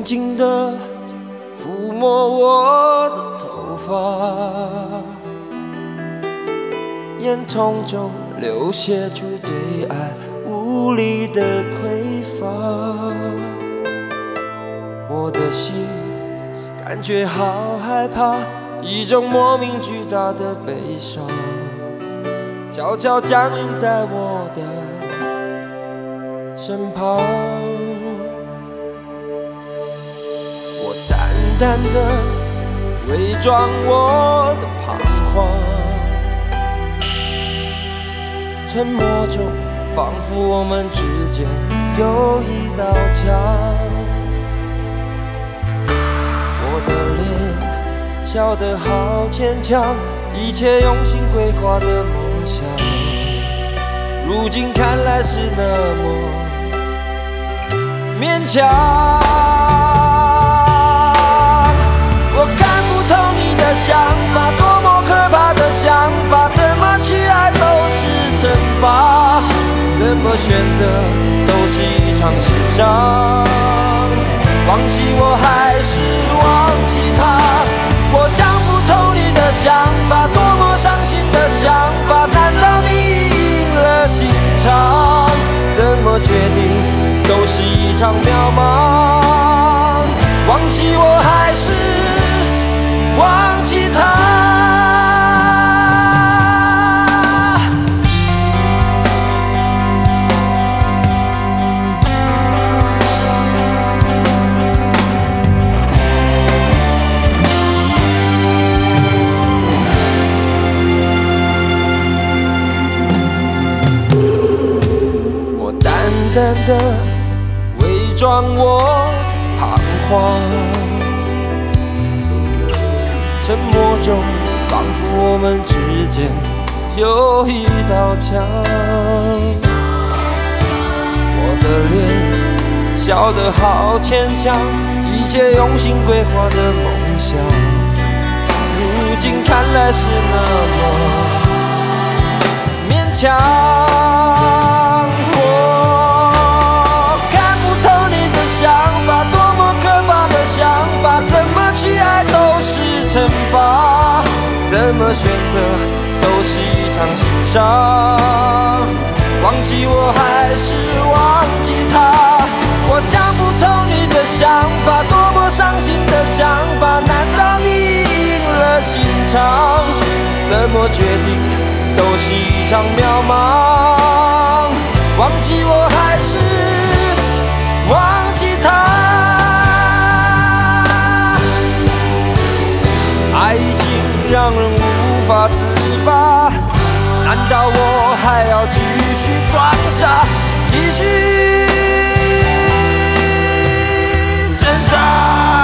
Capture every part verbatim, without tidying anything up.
轻地抚摸我的头发，眼瞳中流泻出对爱无力的匮乏。我的心感觉好害怕，一种莫名巨大的悲伤悄悄降临在我的身旁。我淡淡的伪装我的彷徨，沉默中仿佛我们之间有一道墙。我的脸笑得好牵强，一切用心规划的梦想，如今看来是那么勉强。我看不透你的想法，多么可怕的想法，怎么去爱都是惩罚，怎么选择都是一场心伤。忘记我还是忘记他，我想不透你的想法，多么伤心的想法，难道你赢了心肠？怎么决定都是一场渺茫，忘记我还是忘记他。淡淡的伪装我彷徨，沉默中仿佛我们之间有一道墙。我的脸笑得好牵强，一切用心规划的梦想，如今看来是那么勉强。去爱都是惩罚，怎么选择都是一场心伤。忘记我还是忘记他，我想不透你的想法，多么伤心的想法，难道你赢了心肠？怎么决定都是一场渺茫，忘记我还是忘记他。爱已经让人无法自拔，难道我还要继续装傻，继续挣扎？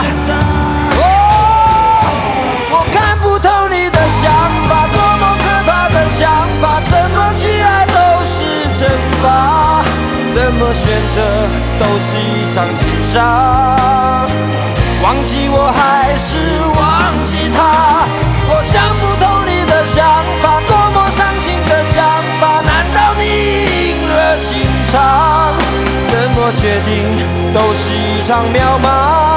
哦，我看不透你的想法，多么可怕的想法，怎么去爱都是惩罚，怎么选择都是一场心伤。忘记我还是忘记他，我想不透你的想法，多么伤心的想法，难道你赢了心肠？怎么决定都是一场渺茫，